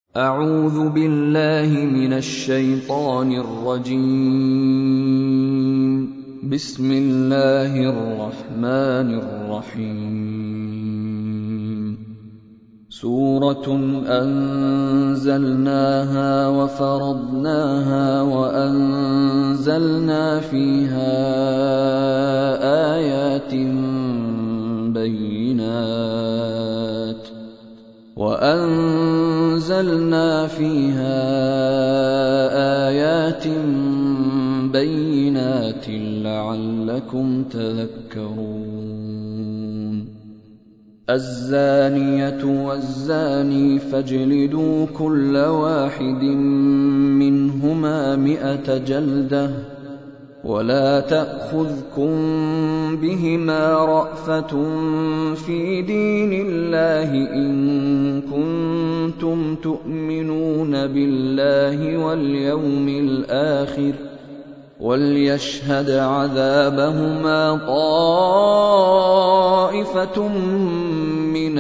أعوذ بالله من الشيطان الرجيم. بسم الله الرحمن الرحيم. سورة أنزلناها وفرضناها وأنزلنا فيها آيات بينات لعلكم تذكرون. الزانية والزاني فاجلدوا كل واحد منهما 100 جلدة، ولا تأخذكم بهما رأفة في دين الله إن كنتم تؤمنون بالله واليوم الآخر، وليشهد عذابهما طائفة من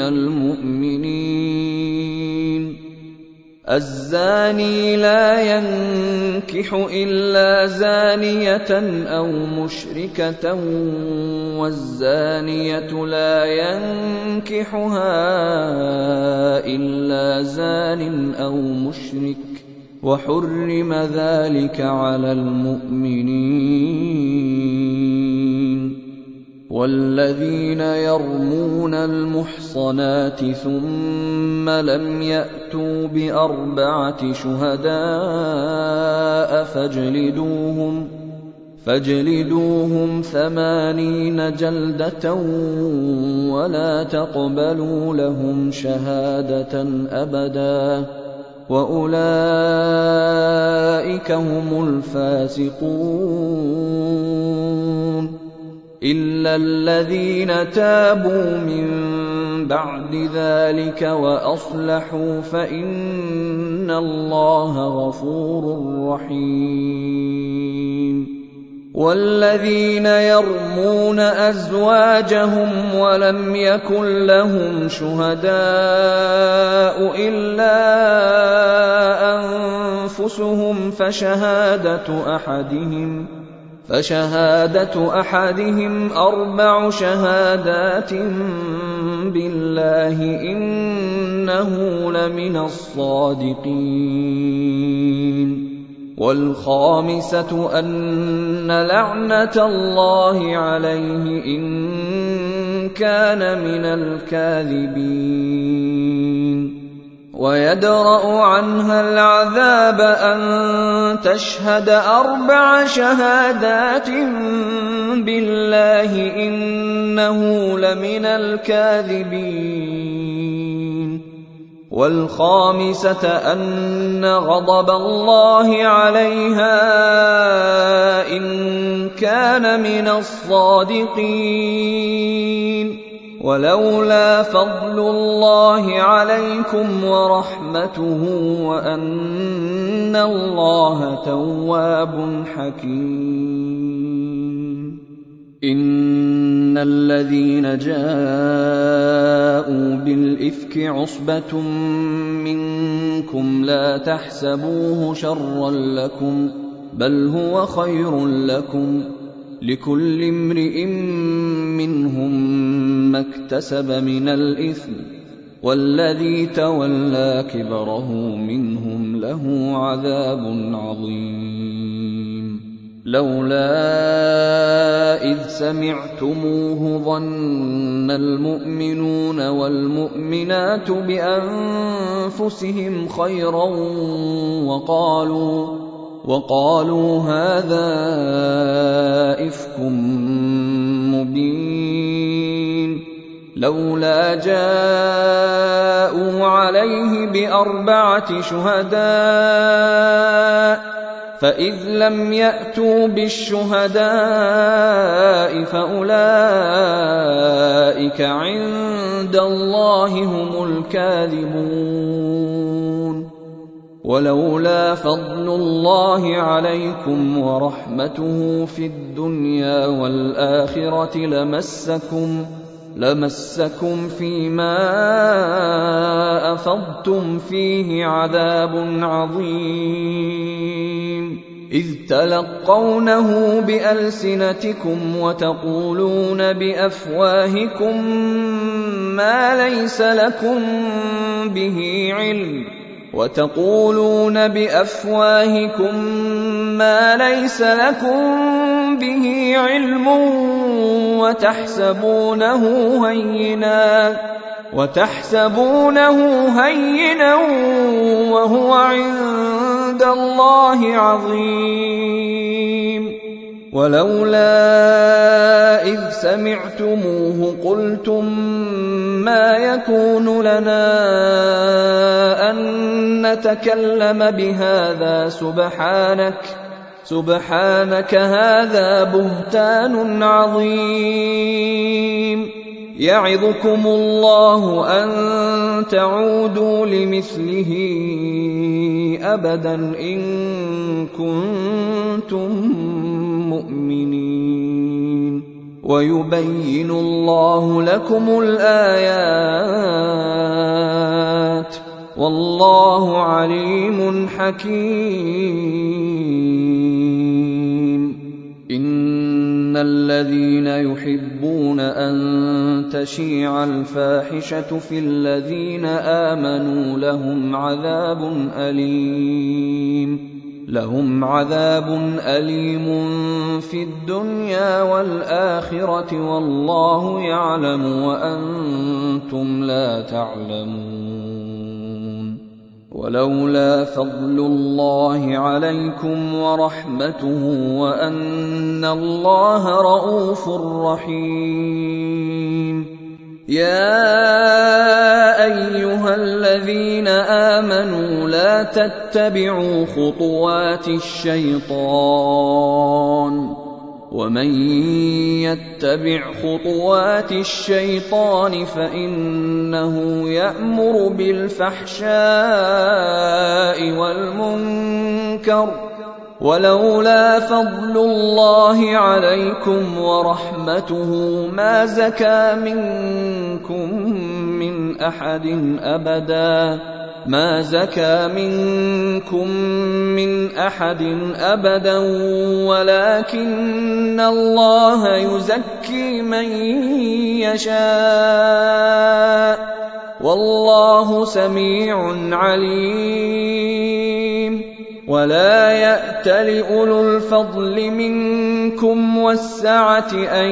المؤمنين. الزاني لا ينكح إلا زانية أو مشركة، والزانية لا ينكحها إلا زان أو مشرك، وحرم ذلك على المؤمنين. والذين يرمون المحصنات ثم لم يأتوا ب4 شهداء فاجلدوهم 80 جلدة، ولا تقبلوا لهم شهادة أبدا، وأولئك هم الفاسقون. إلا الذين تابوا من بعد ذلك وأصلحوا فإن الله غفور رحيم. والذين يرمون أزواجهم ولم يكن لهم شهداء إلا أنفسهم فشهادة أحدهم 4 شهادات بالله إنه لمن الصادقين. والخامسة أن لعنة الله عليه إن كان من الكاذبين. ويدرأ عنها العذاب أن تشهد 4 شهادات بالله إنه لمن الكاذبين. والخامسة أن غضب الله عليها إن كان من الصادقين. ولولا فضل الله عليكم ورحمته وأن الله تواب حكيم. إن الذين جاءوا بالإفك عصبة منكم لا تحسبوه شرا لكم، بل هو خير لكم، لكل امرئ منهم ما اكتسب من الإثم، والذي تولى كبره منهم له عذاب عظيم. لولا إذ سمعتموه ظن المؤمنون والمؤمنات بأنفسهم خيرا وقالوا هذا إفك مبين. لولا جاءوا عليه ب4 شهداء، فإذ لم يأتوا بالشهداء فأولئك عند الله هم الكاذبون. ولولا فضل الله عليكم ورحمته في الدنيا والآخرة لمسكم فيما أفضتم فيه عذاب عظيم إذ تلقونه بألسنتكم وتقولون بأفواهكم ما ليس لكم به علم وتحسبونه هينا وهو عند الله عظيم ولولا إذ سمعتموه قلتم ما يكون لنا أن نتكلم بهذا سبحانك هذا بهتان عظيم يعظكم الله أن تعودوا لمثله أبدا إن كنتم مؤمنين ويبين الله لكم الآيات والله عليم حكيم إن الذين يحبون أن تشيع الفاحشة في الذين آمنوا لهم عذاب أليم في الدنيا والآخرة والله يعلم وأنتم لا تعلمون ولولا فضل الله عليكم ورحمته وأن الله رءوف رحيم يا أيها الذين آمنوا لا تتبعوا خطوات الشيطان ومن يتبع خطوات الشيطان فإنه يأمر بالفحشاء والمنكر ولولا فضل الله عليكم ورحمته ما زكى منكم من أحد أبدا ولكن الله يزكي من يشاء والله سميع عليم ولا يأتل أولو الفضل منكم والسعة أن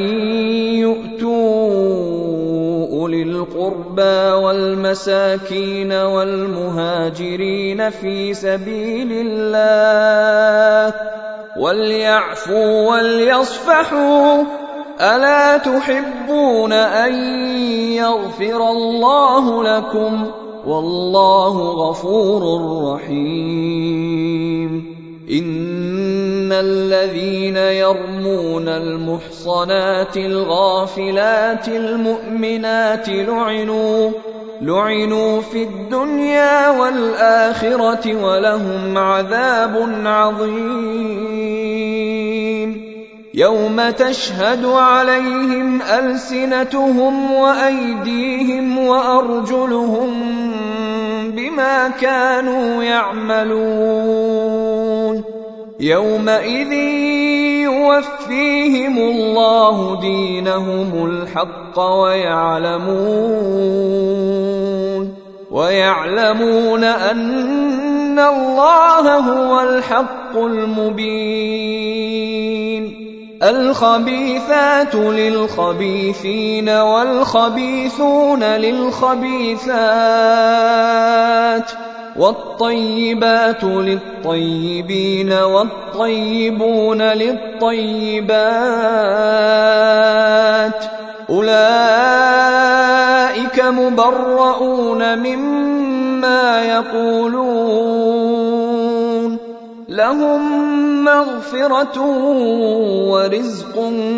يؤتوا أولي القربى والمساكين والمهاجرين في سبيل الله وليعفوا وليصفحوا ألا تحبون أن يغفر الله لكم والله غفور رحيم إن الذين يرمون المحصنات الغافلات المؤمنات لعنوا في الدنيا والآخرة ولهم عذاب عظيم يوم تشهد عليهم ألسنتهم وأيديهم وأرجلهم بما كانوا يعملون يومئذ يوفيهم الله دينهم الحق ويعلمون أن الله هو الحق المبين الخبيثات للخبيثين والخبيثون للخبيثات والطيبات للطيبين والطيبون للطيبات أولئك مبرؤون مما يقولون لهم مغفرة ورزق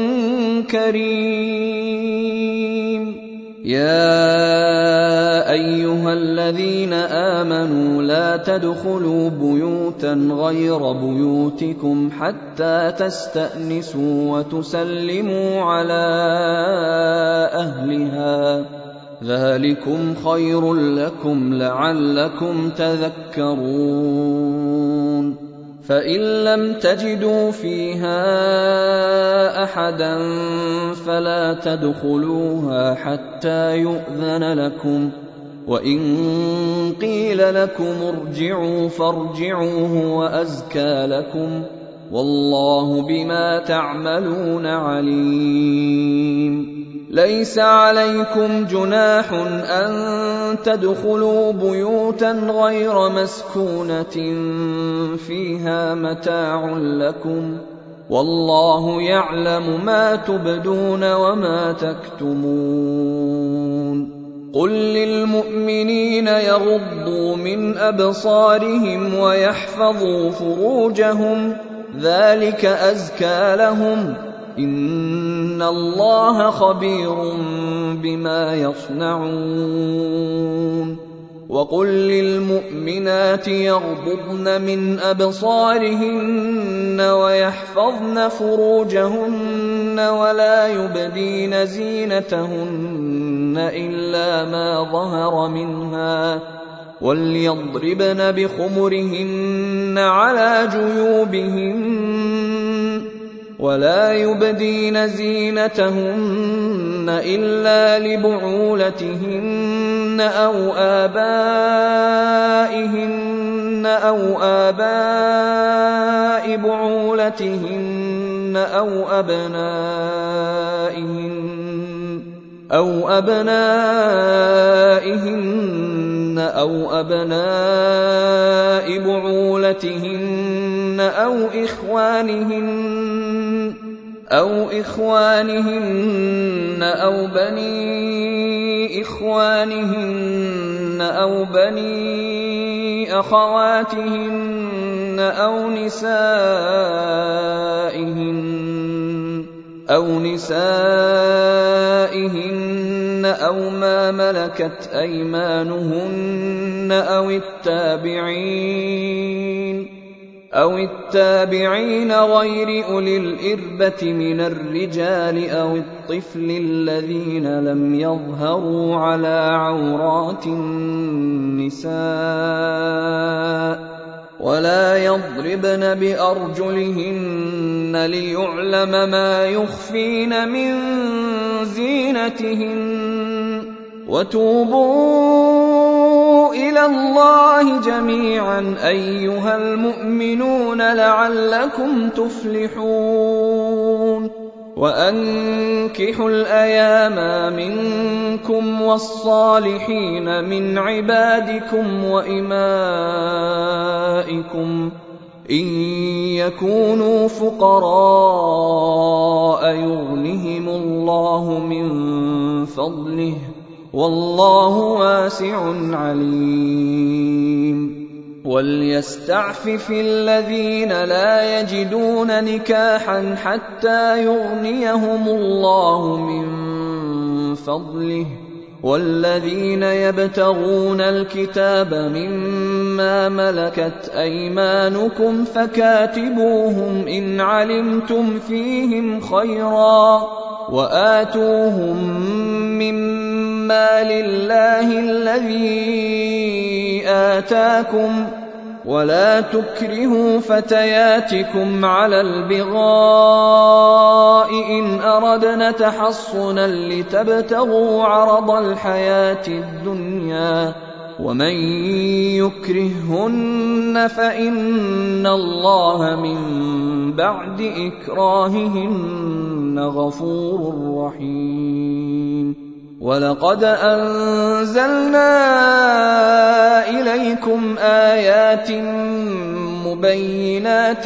كريم يا أيها الذين آمنوا لا تدخلوا بيوتا غير بيوتكم حتى تستأنسوا وتسلموا على أهلها ذلكم خير لكم لعلكم تذكرون. فإن لم تجدوا فيها أحدا فلا تدخلوها حتى يؤذن لكم، وإن قيل لكم ارجعوا فارجعوا هو أزكى لكم، والله بما تعملون عليم. ليس عليكم جناح أن تدخلوا بيوتا غير مسكونة فيها متاع لكم، والله يعلم ما تبدون وما تكتمون. قل للمؤمنين يغضوا من أبصارهم ويحفظوا فروجهم، ذلك أزكى لهم، إن الله خبير بما يصنعون. وقل للمؤمنات يغضضن من أبصارهن ويحفظن فروجهن ولا يبدين زينتهن إلا ما ظهر منها، وليضربن بخمرهن على جيوبهن، ولا يبدين زينتهن إلا لبعولتهن أو آبائهن أو آباء بعولتهن أو أبنائهن أو أبناء بعولتهن أو إخوانهن أو بني إخوانهن أو بني أخواتهن أو نسائهن أو ما ملكت أيمانهن أو التابعين غير أولي الإربة من الرجال أو الطفل الذين لم يظهروا على عورات النساء، ولا يضربن بأرجلهن ليعلم ما يخفين من زينتهن، وتوبوا إلى الله جميعا أيها المؤمنون لعلكم تفلحون. وأنكحوا الأيام منكم والصالحين من عبادكم وإمائكم، إن يكونوا فقراء يغنهم الله من فضله، والله واسع عليم. وليستعفف الذين لا يجدون نكاحا حتى يغنيهم الله من فضله، والذين يبتغون الكتاب مما ملكت أيمانكم فكاتبوهم إن علمتم فيهم خيرا، وآتوهم مما لله الذي آتاكم، ولا تكرهوا فتياتكم على البغاء إن أردنا تحصنا لتبتغوا عرض الحياة الدنيا، ومن يكرههن فإن الله من بعد إكراههن غفور رحيم. ولقد أنزلنا إليكم آيات مبينات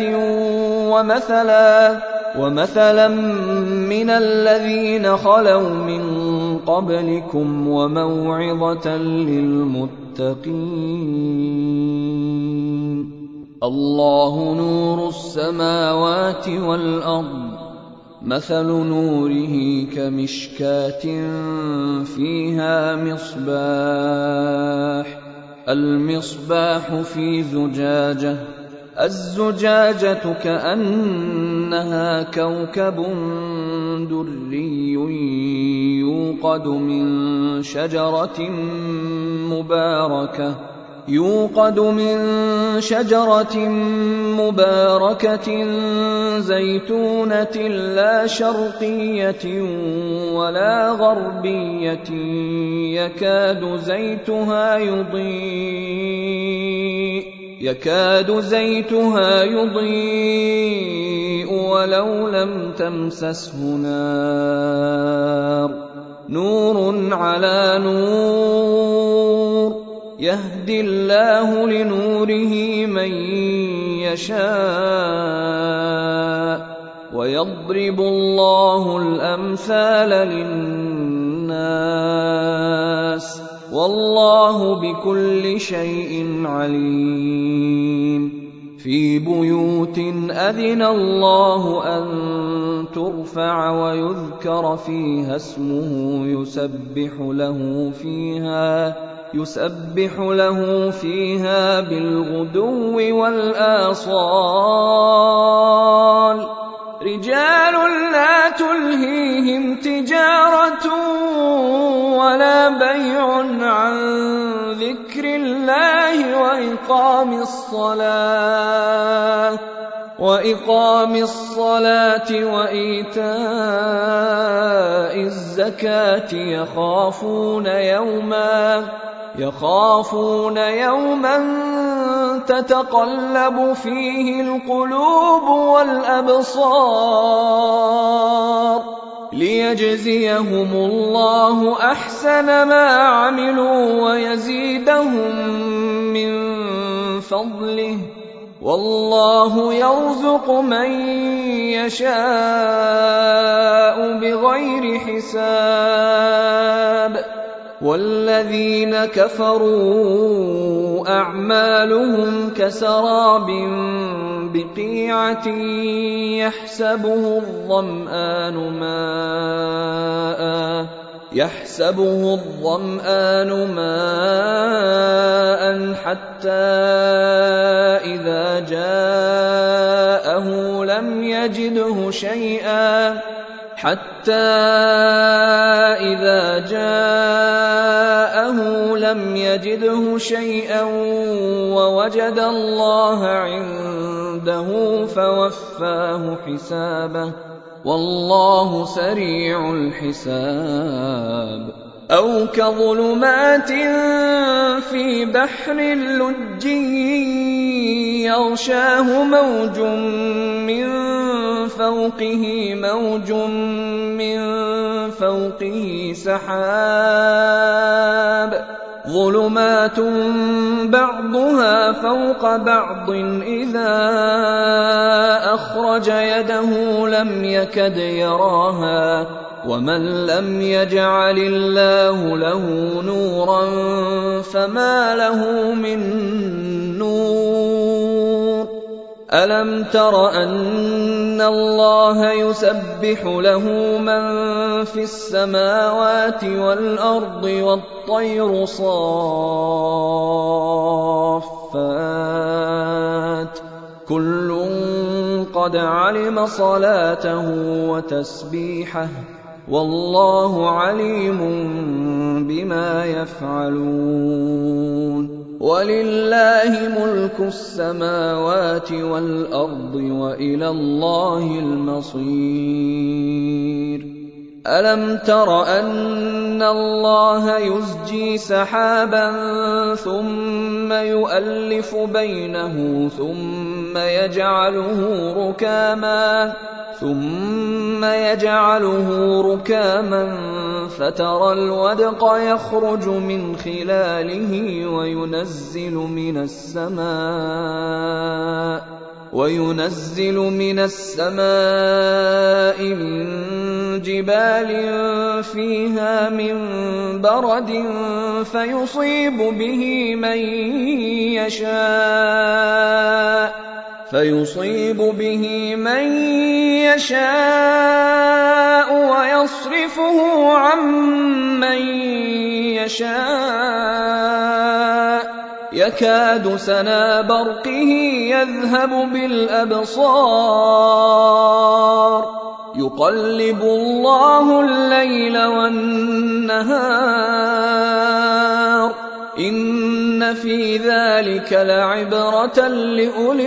ومثلا من الذين خلوا من قبلكم وموعظة للمتقين. الله نور السماوات والأرض، مثل نوره كمشكاة فيها مصباح، المصباح في زجاجة، الزجاجة كأنها كوكب دري يوقد من شجرة مباركة زيتونة لا شرقية ولا غربية يكاد زيتها يضيء ولو لم تمسسه نار نور على نور يهدي الله لنوره من يشاء ويضرب الله الأمثال للناس والله بكل شيء عليم في بيوت أذن الله أن ترفع ويذكر فيها اسمه يسبح له فيها بالغدو والآصال رجال لا تلهيهم تجارة ولا بيع عن ذكر الله وإقام الصلاة وإيتاء الزكاة يخافون يوما تتقلب فيه القلوب والأبصار ليجزيهم الله أحسن ما عملوا ويزيدهم من فضله والله يرزق من يشاء بغير حساب والذين كفروا أعمالهم كسراب بقيعة يحسبه الظمآن ماء حتى إذا جاءه لم يجده شيئا ووجد الله عنده فوفاه حسابه والله سريع الحساب أو كظلمات في بحر لجي يغشاه موج من فوقه سحاب ظلمات بعضها فوق بعض إذا أخرج يده لم يكد يراها ومن لم يجعل الله له نورا فما له من نور ألم تر أن الله يسبح له من في السماوات والأرض والطير صافات كل قد علم صلاته وتسبيحه والله عليم بما يفعلون ولله ملك السماوات والأرض وإلى الله المصير ألم تر أن الله يزجي سحابا ثم يؤلف بينه ثم يجعله ركاما فترى الودق يخرج من خلاله وينزل من السماء من جبال فيها من برد فيصيب به من يشاء ويصرفه عن من يشاء يكاد سنا برقه يذهب بالأبصار يقلب الله الليل والنهار إن في ذلك لعبرة لأولي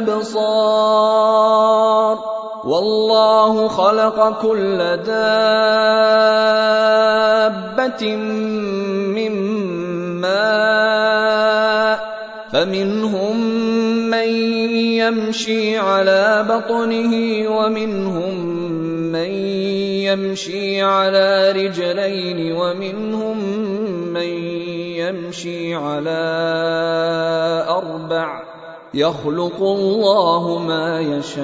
الأبصار والله خلق كل دابة من ماء فمنهم من يمشي على بطنه ومنهم من يمشي على رجلين ومنهم من يمشي على أربع يخلق الله ما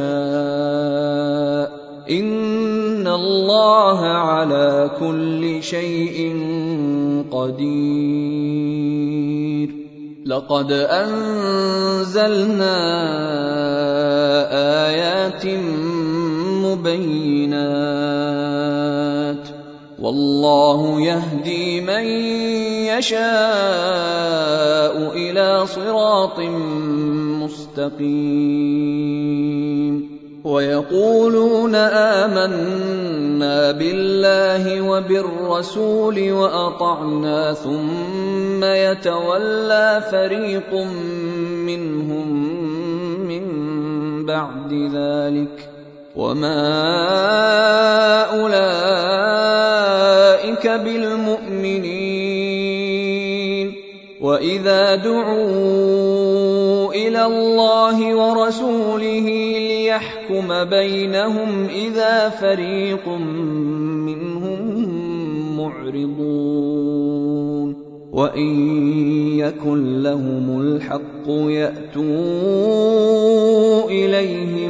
يشاء إن الله على كل شيء قدير لقد أنزلنا آيات مبينات والله يهدي من يشاء إلى صراط مستقيم ويقولون آمنا بالله وبالرسول وأطعنا ثم يتولى فريق منهم من بعد ذلك وما أولئك بالمؤمنين وإذا دعوا إلى الله ورسوله ليحكم بينهم إذا فريق منهم معرضون وإن يكن لهم الحق يأتوا إليه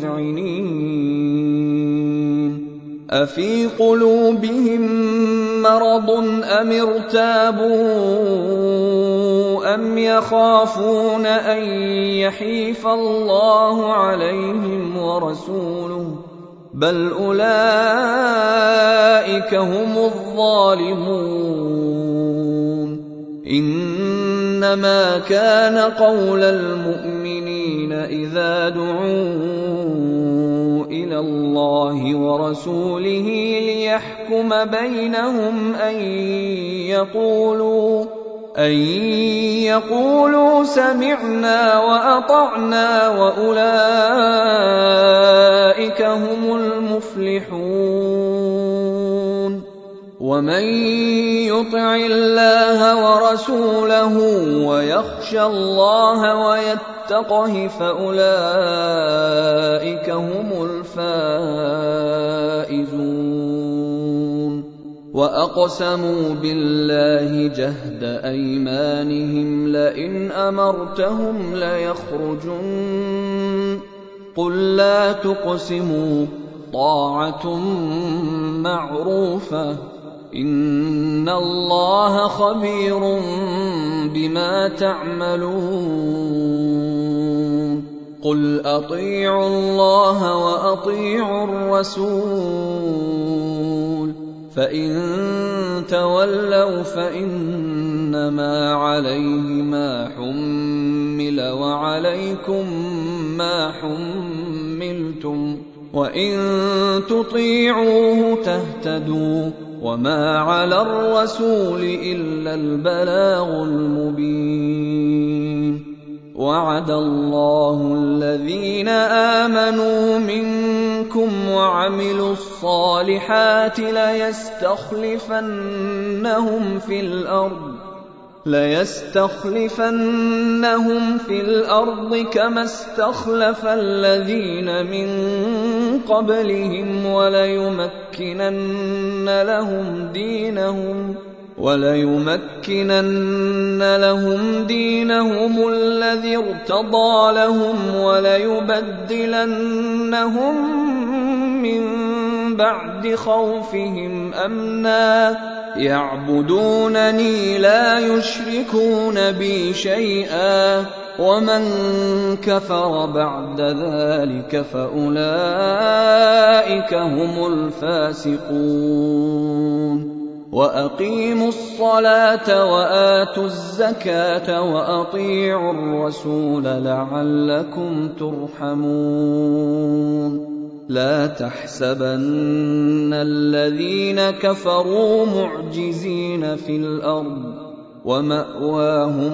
مذعنين أفي قلوبهم مرض أم ارتابوا أم يخافون أن يحيف الله عليهم ورسوله بل أولئك هم الظالمون إنما كان قول المؤمنين إذا دعوا إلى الله ورسوله ليحكم بينهم أن يقولوا سمعنا وأطعنا وأولئك هم المفلحون ومن يطع الله ورسوله ويخشى الله ويتقه فأولئك هم الفائزون وأقسموا بالله جهد أيمانهم لئن أمرتهم ليخرجن قل لا تقسموا طاعة معروفة إن الله خبير بما تعملون قل أطيعوا الله وأطيعوا الرسول فإن تولوا فإنما عليه ما حمل وعليكم ما حملتم وإن تطيعوه تهتدوا وما على الرسول إلا البلاغ المبين وعد الله الذين آمنوا منكم وعملوا الصالحات ليستخلفنهم في الأرض كما استخلف الذين من قبلهم وليمكنن لهم دينهم الذي ارتضى لهم وليبدلنهم من بعد خوفهم أمنا يعبدونني لا يشركون بي شيئا ومن كفر بعد ذلك فأولئك هم الفاسقون وأقيموا الصلاة وآتوا الزكاة وأطيعوا الرسول لعلكم ترحمون لا تحسبن الذين كفروا معجزين في الأرض ومأواهم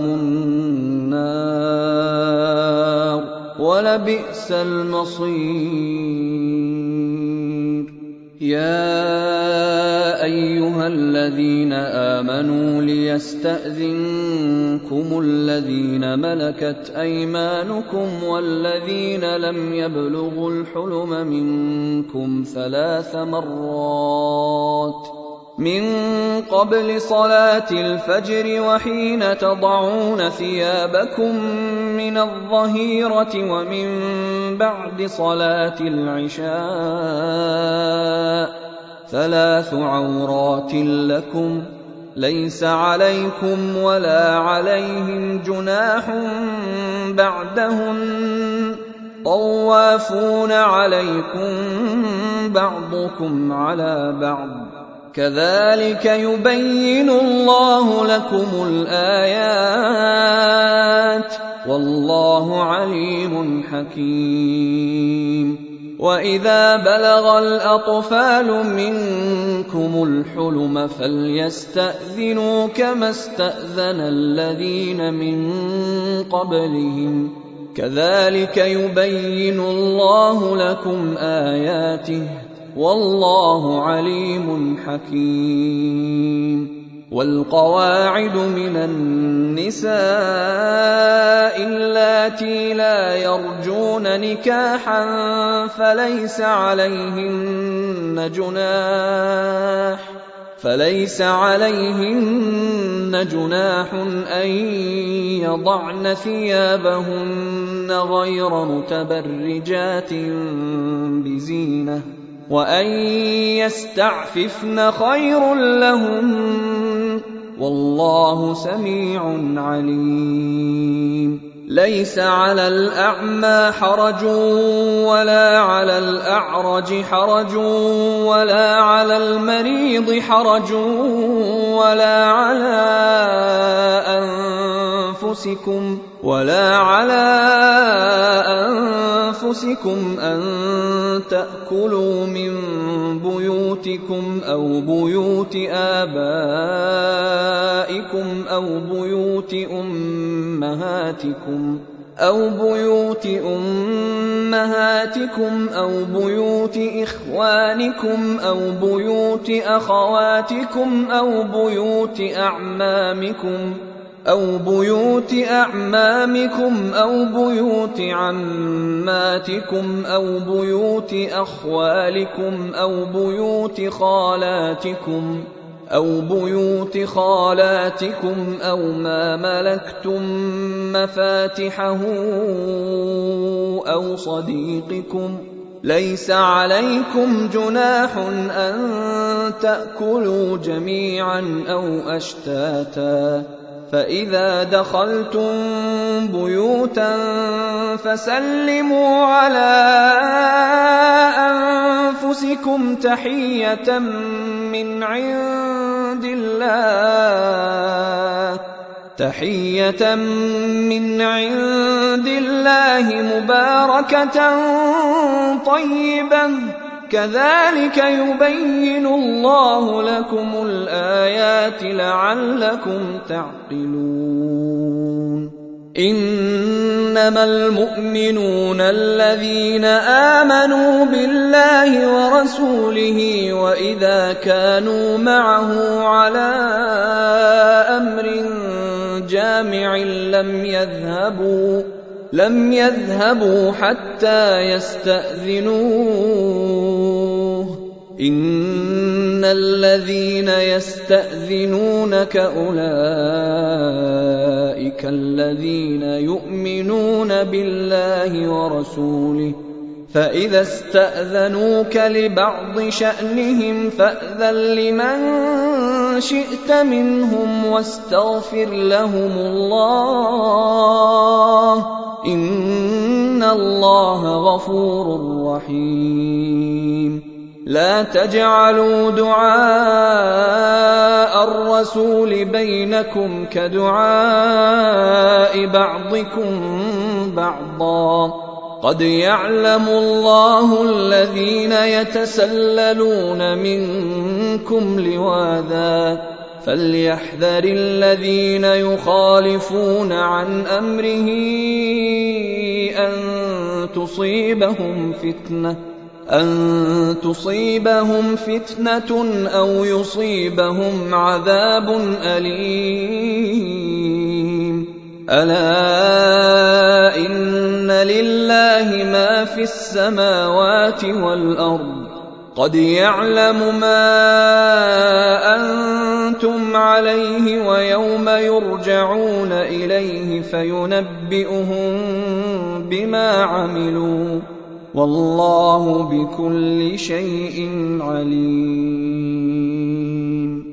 النار ولبئس المصير يا أيها الذين آمنوا ليستأذنكم الذين ملكت أيمانكم والذين لم يبلغوا الحلم منكم 3 مرات من قبل صلاة الفجر وحين تضعون ثيابكم من الظهيرة ومن بعد صلاة العشاء 3 عورات لكم ليس عليكم ولا عليهم جناح بعدهن طوافون عليكم بعضكم على بعض كذلك يبين الله لكم الآيات والله عليم حكيم وإذا بلغ الأطفال منكم الحلم فليستأذنوا كما استأذن الذين من قبلهم كذلك يبين الله لكم آياته والله عليم حكيم والقواعد من النساء اللاتي لا يرجون نكاحا فليس عليهن جناح أن يضعن ثيابهن غير متبرجات بزينة وأن يستعففن خير لهن والله سميع عليم ليس على الأعمى حرج ولا على الأعرج حرج ولا على المريض حرج ولا على أنفسكم أن تأكلوا من بيوتكم أو بيوت آبائكم أو بيوت أمهاتكم أو بيوت إخوانكم أو بيوت أخواتكم أو بيوت أعمامكم أو بيوت عماتكم أو بيوت أخوالكم أو بيوت خالاتكم أو ما ملكتم مفاتحه أو صديقكم ليس عليكم جناح أن تأكلوا جميعا أو أشتاتا فإذا دخلتم بيوتا فسلموا على أنفسكم تحية من عند الله مباركة طيبة كذلك يبين الله لكم الآيات لعلكم تعقلون إنما المؤمنون الذين آمنوا بالله ورسوله وإذا كانوا معه على أمر جامع لم يذهبوا حتى يستأذنوه إن الذين يستأذنونك أولئك الذين يؤمنون بالله ورسوله فإذا استأذنوك لبعض شأنهم فأذن لمن شئت منهم واستغفر لهم الله إن الله غفور رحيم لا تجعلوا دعاء الرسول بينكم كدعاء بعضكم بعضا قد يعلم الله الذين يتسللون منكم لواذا فليحذر الذين يخالفون عن أمره أن تصيبهم فتنة أو يصيبهم عذاب أليم. ألا إن لله ما في السماوات والأرض قد يعلم ما أنتم عليه ويوم يرجعون إليه فينبئهم بما عملوا والله بكل شيء عليم.